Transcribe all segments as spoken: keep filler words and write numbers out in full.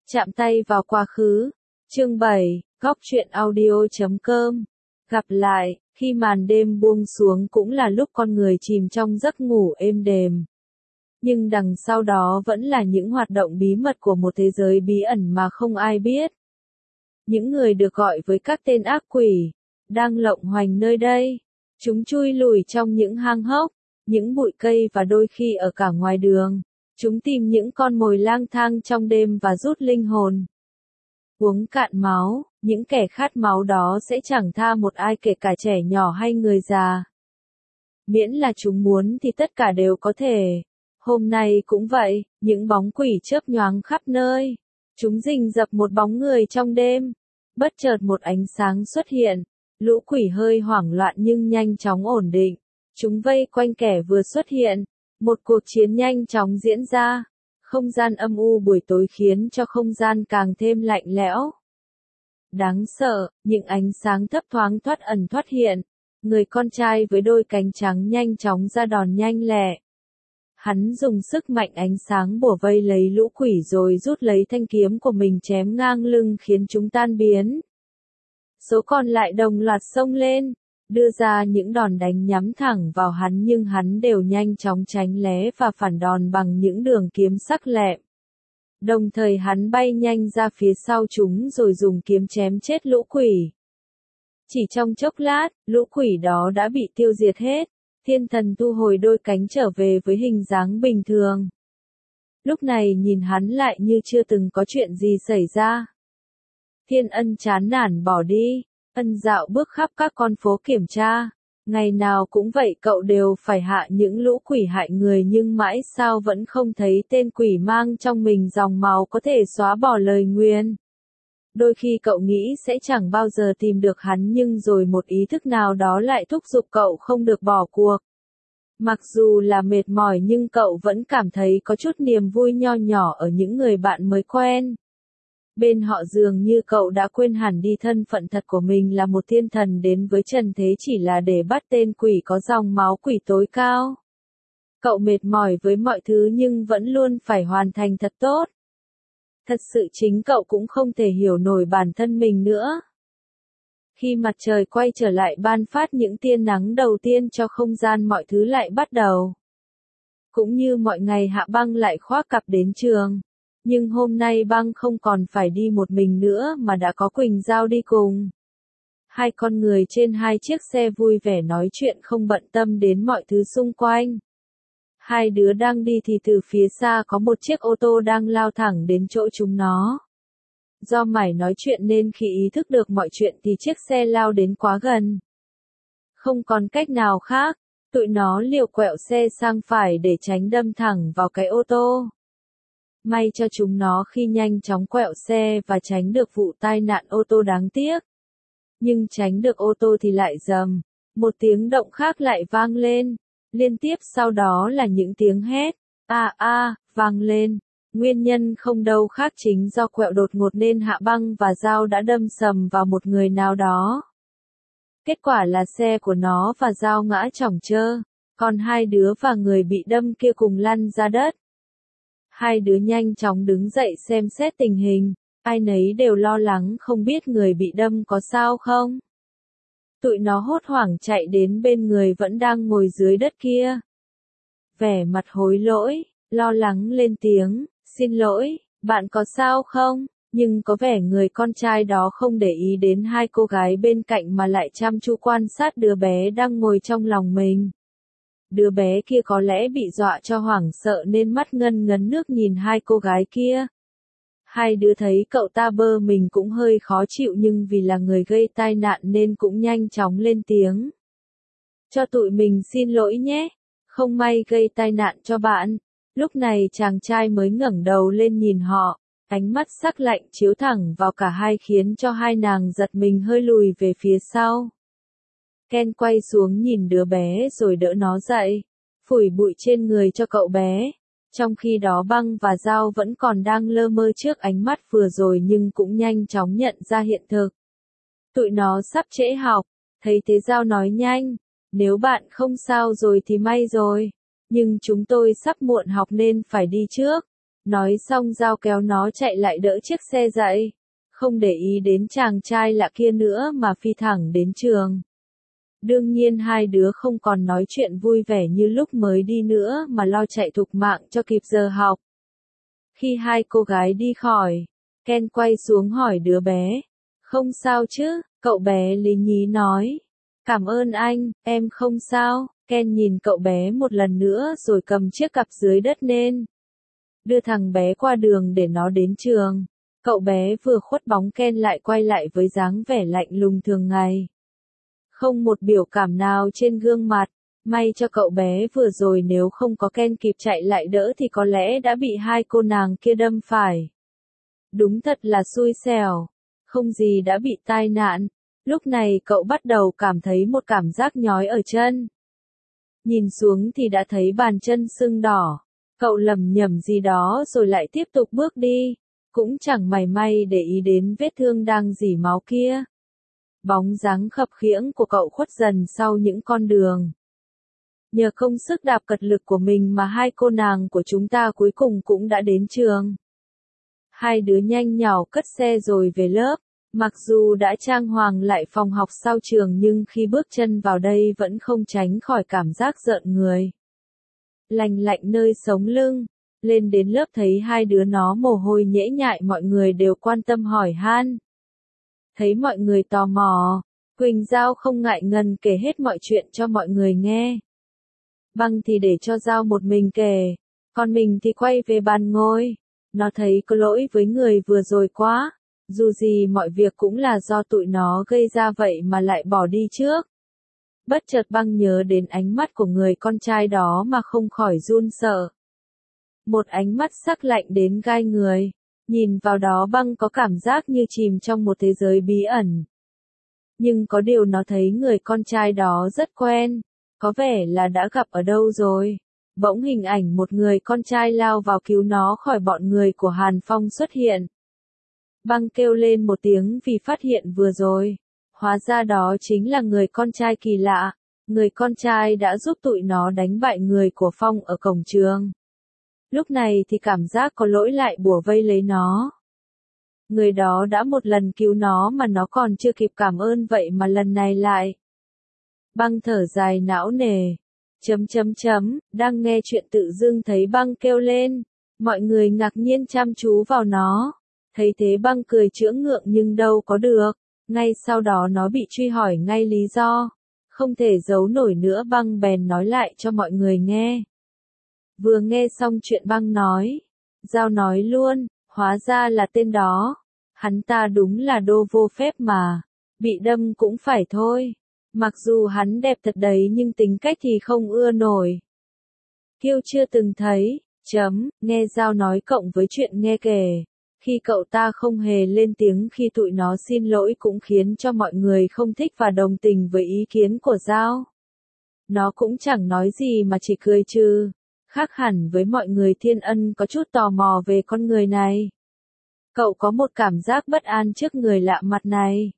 Chạm tay vào quá khứ. Chương bảy, góc truyện audio chấm com. Gặp lại, khi màn đêm buông xuống cũng là lúc con người chìm trong giấc ngủ êm đềm. Nhưng đằng sau đó vẫn là những hoạt động bí mật của một thế giới bí ẩn mà không ai biết. Những người được gọi với các tên ác quỷ, đang lộng hoành nơi đây. Chúng chui lùi trong những hang hốc, những bụi cây và đôi khi ở cả ngoài đường. Chúng tìm những con mồi lang thang trong đêm và rút linh hồn. Uống cạn máu, những kẻ khát máu đó sẽ chẳng tha một ai kể cả trẻ nhỏ hay người già. Miễn là chúng muốn thì tất cả đều có thể. Hôm nay cũng vậy, những bóng quỷ chớp nhoáng khắp nơi. Chúng rình rập một bóng người trong đêm. Bất chợt một ánh sáng xuất hiện. Lũ quỷ hơi hoảng loạn nhưng nhanh chóng ổn định. Chúng vây quanh kẻ vừa xuất hiện. Một cuộc chiến nhanh chóng diễn ra. Không gian âm u buổi tối khiến cho không gian càng thêm lạnh lẽo. Đáng sợ, những ánh sáng thấp thoáng thoát ẩn thoát hiện. Người con trai với đôi cánh trắng nhanh chóng ra đòn nhanh lẹ. Hắn dùng sức mạnh ánh sáng bủa vây lấy lũ quỷ rồi rút lấy thanh kiếm của mình chém ngang lưng khiến chúng tan biến. Số còn lại đồng loạt xông lên, đưa ra những đòn đánh nhắm thẳng vào hắn nhưng hắn đều nhanh chóng tránh né và phản đòn bằng những đường kiếm sắc lẹm. Đồng thời hắn bay nhanh ra phía sau chúng rồi dùng kiếm chém chết lũ quỷ. Chỉ trong chốc lát, lũ quỷ đó đã bị tiêu diệt hết. Thiên thần thu hồi đôi cánh trở về với hình dáng bình thường. Lúc này nhìn hắn lại như chưa từng có chuyện gì xảy ra. Thiên Ân chán nản bỏ đi. Ân dạo bước khắp các con phố kiểm tra. Ngày nào cũng vậy cậu đều phải hạ những lũ quỷ hại người nhưng mãi sao vẫn không thấy tên quỷ mang trong mình dòng máu có thể xóa bỏ lời nguyền. Đôi khi cậu nghĩ sẽ chẳng bao giờ tìm được hắn nhưng rồi một ý thức nào đó lại thúc giục cậu không được bỏ cuộc. Mặc dù là mệt mỏi nhưng cậu vẫn cảm thấy có chút niềm vui nho nhỏ ở những người bạn mới quen. Bên họ dường như cậu đã quên hẳn đi thân phận thật của mình là một thiên thần đến với trần thế chỉ là để bắt tên quỷ có dòng máu quỷ tối cao. Cậu mệt mỏi với mọi thứ nhưng vẫn luôn phải hoàn thành thật tốt. Thật sự chính cậu cũng không thể hiểu nổi bản thân mình nữa. Khi mặt trời quay trở lại ban phát những tia nắng đầu tiên cho không gian mọi thứ lại bắt đầu. Cũng như mọi ngày Hạ Băng lại khoác cặp đến trường. Nhưng hôm nay Băng không còn phải đi một mình nữa mà đã có Quỳnh Giao đi cùng. Hai con người trên hai chiếc xe vui vẻ nói chuyện không bận tâm đến mọi thứ xung quanh. Hai đứa đang đi thì từ phía xa có một chiếc ô tô đang lao thẳng đến chỗ chúng nó. Do mải nói chuyện nên khi ý thức được mọi chuyện thì chiếc xe lao đến quá gần. Không còn cách nào khác, tụi nó liều quẹo xe sang phải để tránh đâm thẳng vào cái ô tô. May cho chúng nó khi nhanh chóng quẹo xe và tránh được vụ tai nạn ô tô đáng tiếc. Nhưng tránh được ô tô thì lại rầm, một tiếng động khác lại vang lên. Liên tiếp sau đó là những tiếng hét, a a, vang lên. Nguyên nhân không đâu khác chính do quẹo đột ngột nên Hạ Băng và Giao đã đâm sầm vào một người nào đó. Kết quả là xe của nó và Giao ngã chỏng trơ, còn hai đứa và người bị đâm kia cùng lăn ra đất. Hai đứa nhanh chóng đứng dậy xem xét tình hình, ai nấy đều lo lắng không biết người bị đâm có sao không. Tụi nó hốt hoảng chạy đến bên người vẫn đang ngồi dưới đất kia. Vẻ mặt hối lỗi, lo lắng lên tiếng, xin lỗi, bạn có sao không? Nhưng có vẻ người con trai đó không để ý đến hai cô gái bên cạnh mà lại chăm chú quan sát đứa bé đang ngồi trong lòng mình. Đứa bé kia có lẽ bị dọa cho hoảng sợ nên mắt ngân ngấn nước nhìn hai cô gái kia. Hai đứa thấy cậu ta bơ mình cũng hơi khó chịu nhưng vì là người gây tai nạn nên cũng nhanh chóng lên tiếng. Cho tụi mình xin lỗi nhé, không may gây tai nạn cho bạn. Lúc này chàng trai mới ngẩng đầu lên nhìn họ, ánh mắt sắc lạnh chiếu thẳng vào cả hai khiến cho hai nàng giật mình hơi lùi về phía sau. Ken quay xuống nhìn đứa bé rồi đỡ nó dậy, phủi bụi trên người cho cậu bé. Trong khi đó Băng và Giao vẫn còn đang lơ mơ trước ánh mắt vừa rồi nhưng cũng nhanh chóng nhận ra hiện thực. Tụi nó sắp trễ học, thấy thế Giao nói nhanh, nếu bạn không sao rồi thì may rồi, nhưng chúng tôi sắp muộn học nên phải đi trước. Nói xong Giao kéo nó chạy lại đỡ chiếc xe dậy. Không để ý đến chàng trai lạ kia nữa mà phi thẳng đến trường. Đương nhiên hai đứa không còn nói chuyện vui vẻ như lúc mới đi nữa mà lo chạy thục mạng cho kịp giờ học. Khi hai cô gái đi khỏi, Ken quay xuống hỏi đứa bé. Không sao chứ, cậu bé lý nhí nói. Cảm ơn anh, em không sao. Ken nhìn cậu bé một lần nữa rồi cầm chiếc cặp dưới đất lên. Đưa thằng bé qua đường để nó đến trường. Cậu bé vừa khuất bóng Ken lại quay lại với dáng vẻ lạnh lùng thường ngày. Không một biểu cảm nào trên gương mặt. May cho cậu bé vừa rồi, nếu không có Ken kịp chạy lại đỡ thì có lẽ đã bị hai cô nàng kia đâm phải. Đúng thật là xui xẻo. Không gì đã bị tai nạn. Lúc này cậu bắt đầu cảm thấy một cảm giác nhói ở chân. Nhìn xuống thì đã thấy bàn chân sưng đỏ. Cậu lẩm nhẩm gì đó rồi lại tiếp tục bước đi. Cũng chẳng mảy may để ý đến vết thương đang rỉ máu kia. Bóng dáng khập khiễng của cậu khuất dần sau những con đường. Nhờ công sức đạp cật lực của mình mà hai cô nàng của chúng ta cuối cùng cũng đã đến trường. Hai đứa nhanh nhảu cất xe rồi về lớp. Mặc dù đã trang hoàng lại phòng học sau trường nhưng khi bước chân vào đây vẫn không tránh khỏi cảm giác rợn người. Lành lạnh nơi sống lưng. Lên đến lớp thấy hai đứa nó mồ hôi nhễ nhại, mọi người đều quan tâm hỏi han. Thấy mọi người tò mò, Quỳnh Giao không ngại ngần kể hết mọi chuyện cho mọi người nghe. Băng thì để cho Giao một mình kể, còn mình thì quay về bàn ngồi. Nó thấy có lỗi với người vừa rồi quá, dù gì mọi việc cũng là do tụi nó gây ra vậy mà lại bỏ đi trước. Bất chợt Băng nhớ đến ánh mắt của người con trai đó mà không khỏi run sợ. Một ánh mắt sắc lạnh đến gai người. Nhìn vào đó Băng có cảm giác như chìm trong một thế giới bí ẩn. Nhưng có điều nó thấy người con trai đó rất quen. Có vẻ là đã gặp ở đâu rồi. Bỗng hình ảnh một người con trai lao vào cứu nó khỏi bọn người của Hàn Phong xuất hiện. Băng kêu lên một tiếng vì phát hiện vừa rồi. Hóa ra đó chính là người con trai kỳ lạ. Người con trai đã giúp tụi nó đánh bại người của Phong ở cổng trường. Lúc này thì cảm giác có lỗi lại bủa vây lấy nó. Người đó đã một lần cứu nó mà nó còn chưa kịp cảm ơn, vậy mà lần này lại. Băng thở dài não nề. Chấm chấm chấm, đang nghe chuyện tự dưng thấy Băng kêu lên. Mọi người ngạc nhiên chăm chú vào nó. Thấy thế Băng cười chữa ngượng nhưng đâu có được. Ngay sau đó nó bị truy hỏi ngay lý do. Không thể giấu nổi nữa, Băng bèn nói lại cho mọi người nghe. Vừa nghe xong chuyện Băng nói, Giao nói luôn, hóa ra là tên đó. Hắn ta đúng là đô vô phép mà. Bị đâm cũng phải thôi. Mặc dù hắn đẹp thật đấy nhưng tính cách thì không ưa nổi. Kiêu chưa từng thấy, chấm, nghe Giao nói cộng với chuyện nghe kể. Khi cậu ta không hề lên tiếng khi tụi nó xin lỗi cũng khiến cho mọi người không thích và đồng tình với ý kiến của Giao. Nó cũng chẳng nói gì mà chỉ cười trừ. Khác hẳn với mọi người, Thiên Ân có chút tò mò về con người này. Cậu có một cảm giác bất an trước người lạ mặt này.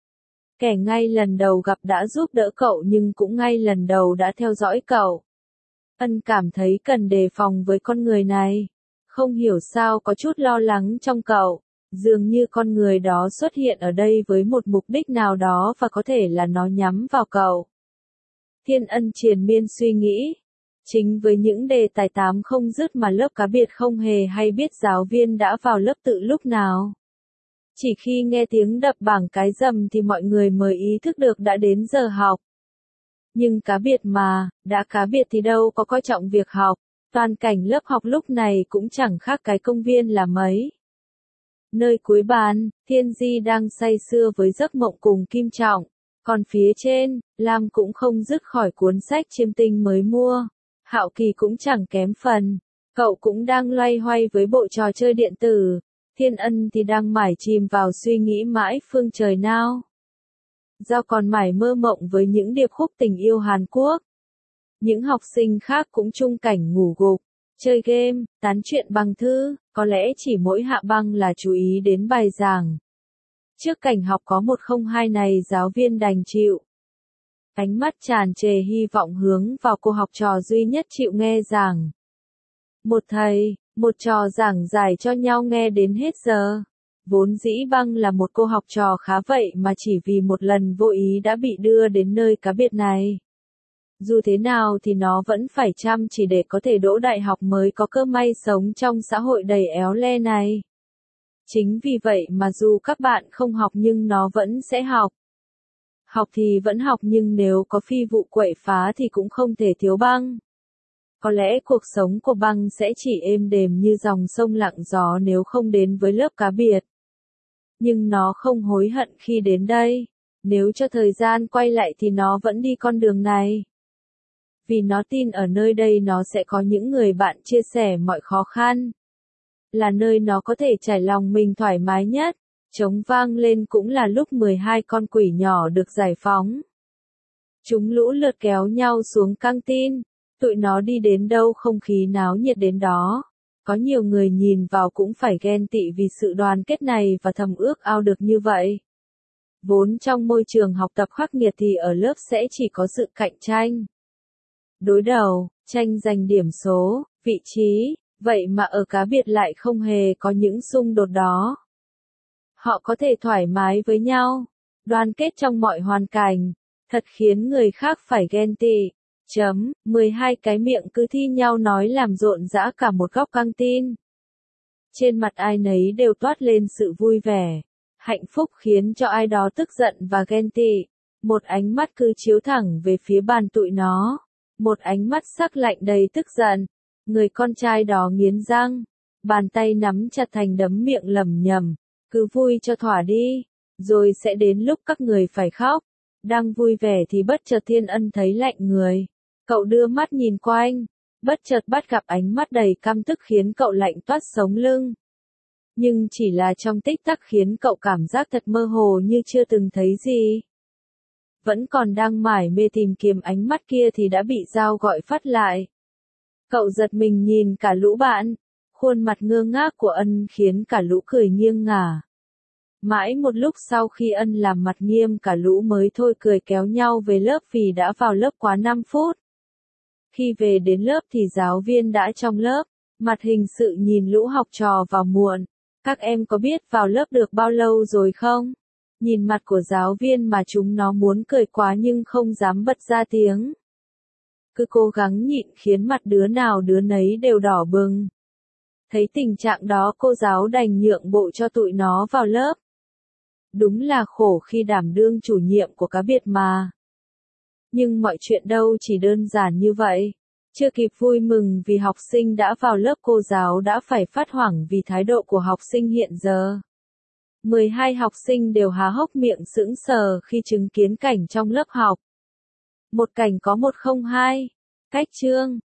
Kẻ ngay lần đầu gặp đã giúp đỡ cậu nhưng cũng ngay lần đầu đã theo dõi cậu. Ân cảm thấy cần đề phòng với con người này. Không hiểu sao có chút lo lắng trong cậu. Dường như con người đó xuất hiện ở đây với một mục đích nào đó và có thể là nó nhắm vào cậu. Thiên Ân triền miên suy nghĩ. Chính với những đề tài tám không dứt mà lớp cá biệt không hề hay biết giáo viên đã vào lớp tự lúc nào. Chỉ khi nghe tiếng đập bảng cái rầm thì mọi người mới ý thức được đã đến giờ học. Nhưng cá biệt mà, đã cá biệt thì đâu có coi trọng việc học. Toàn cảnh lớp học lúc này cũng chẳng khác cái công viên là mấy. Nơi cuối bàn, Thiên Di đang say sưa với giấc mộng cùng Kim Trọng. Còn phía trên, Lam cũng không dứt khỏi cuốn sách chiêm tinh mới mua. Hạo Kỳ cũng chẳng kém phần. Cậu cũng đang loay hoay với bộ trò chơi điện tử. Thiên Ân thì đang mải chìm vào suy nghĩ mãi phương trời nào. Giao còn mải mơ mộng với những điệp khúc tình yêu Hàn Quốc. Những học sinh khác cũng chung cảnh ngủ gục, chơi game, tán chuyện bằng thư, có lẽ chỉ mỗi Hạ Băng là chú ý đến bài giảng. Trước cảnh học có một không hai này giáo viên đành chịu. Ánh mắt tràn trề hy vọng hướng vào cô học trò duy nhất chịu nghe giảng. Một thầy, Một trò giảng giải cho nhau nghe đến hết giờ. Vốn dĩ Băng là một cô học trò khá vậy mà chỉ vì một lần vô ý đã bị đưa đến nơi cá biệt này. Dù thế nào thì nó vẫn phải chăm chỉ để có thể đỗ đại học mới có cơ may sống trong xã hội đầy éo le này. Chính vì vậy mà dù các bạn không học nhưng nó vẫn sẽ học. Học thì vẫn học nhưng nếu có phi vụ quậy phá thì cũng không thể thiếu Băng. Có lẽ cuộc sống của Băng sẽ chỉ êm đềm như dòng sông lặng gió nếu không đến với lớp cá biệt. Nhưng nó không hối hận khi đến đây. Nếu cho thời gian quay lại thì nó vẫn đi con đường này. Vì nó tin ở nơi đây nó sẽ có những người bạn chia sẻ mọi khó khăn. Là nơi nó có thể trải lòng mình thoải mái nhất. Trống vang lên cũng là lúc mười hai con quỷ nhỏ được giải phóng. Chúng lũ lượt kéo nhau xuống căng tin. Tụi nó đi đến đâu không khí náo nhiệt đến đó. Có nhiều người nhìn vào cũng phải ghen tị vì sự đoàn kết này và thầm ước ao được như vậy. Vốn trong môi trường học tập khắc nghiệt thì ở lớp sẽ chỉ có sự cạnh tranh. Đối đầu, tranh giành điểm số, vị trí, vậy mà ở cá biệt lại không hề có những xung đột đó. Họ có thể thoải mái với nhau, đoàn kết trong mọi hoàn cảnh, thật khiến người khác phải ghen tị. Chấm, mười hai cái miệng cứ thi nhau nói làm rộn rã cả một góc căng tin. Trên mặt ai nấy đều toát lên sự vui vẻ, hạnh phúc khiến cho ai đó tức giận và ghen tị. Một ánh mắt cứ chiếu thẳng về phía bàn tụi nó. Một ánh mắt sắc lạnh đầy tức giận. Người con trai đó nghiến răng, bàn tay nắm chặt thành đấm miệng lẩm nhẩm, cứ vui cho thỏa đi, rồi sẽ đến lúc các người phải khóc. Đang vui vẻ thì bất chợt Thiên Ân thấy lạnh người. Cậu đưa mắt nhìn quanh, bất chợt bắt gặp ánh mắt đầy căm tức khiến cậu lạnh toát sống lưng. Nhưng chỉ là trong tích tắc khiến cậu cảm giác thật mơ hồ như chưa từng thấy gì. Vẫn còn đang mải mê tìm kiếm ánh mắt kia thì đã bị dao gọi phát lại. Cậu giật mình nhìn cả lũ bạn, khuôn mặt ngơ ngác của Ân khiến cả lũ cười nghiêng ngả. Mãi một lúc sau khi Ân làm mặt nghiêm cả lũ mới thôi cười kéo nhau về lớp vì đã vào lớp quá năm phút. Khi về đến lớp thì giáo viên đã trong lớp, mặt hình sự nhìn lũ học trò vào muộn. Các em có biết vào lớp được bao lâu rồi không? Nhìn mặt của giáo viên mà chúng nó muốn cười quá nhưng không dám bật ra tiếng. Cứ cố gắng nhịn khiến mặt đứa nào đứa nấy đều đỏ bừng. Thấy tình trạng đó cô giáo đành nhượng bộ cho tụi nó vào lớp. Đúng là khổ khi đảm đương chủ nhiệm của cá biệt mà. Nhưng mọi chuyện đâu chỉ đơn giản như vậy. Chưa kịp vui mừng vì học sinh đã vào lớp cô giáo đã phải phát hoảng vì thái độ của học sinh hiện giờ. mười hai học sinh đều há hốc miệng sững sờ khi chứng kiến cảnh trong lớp học. Một cảnh có một không hai. Cách chương.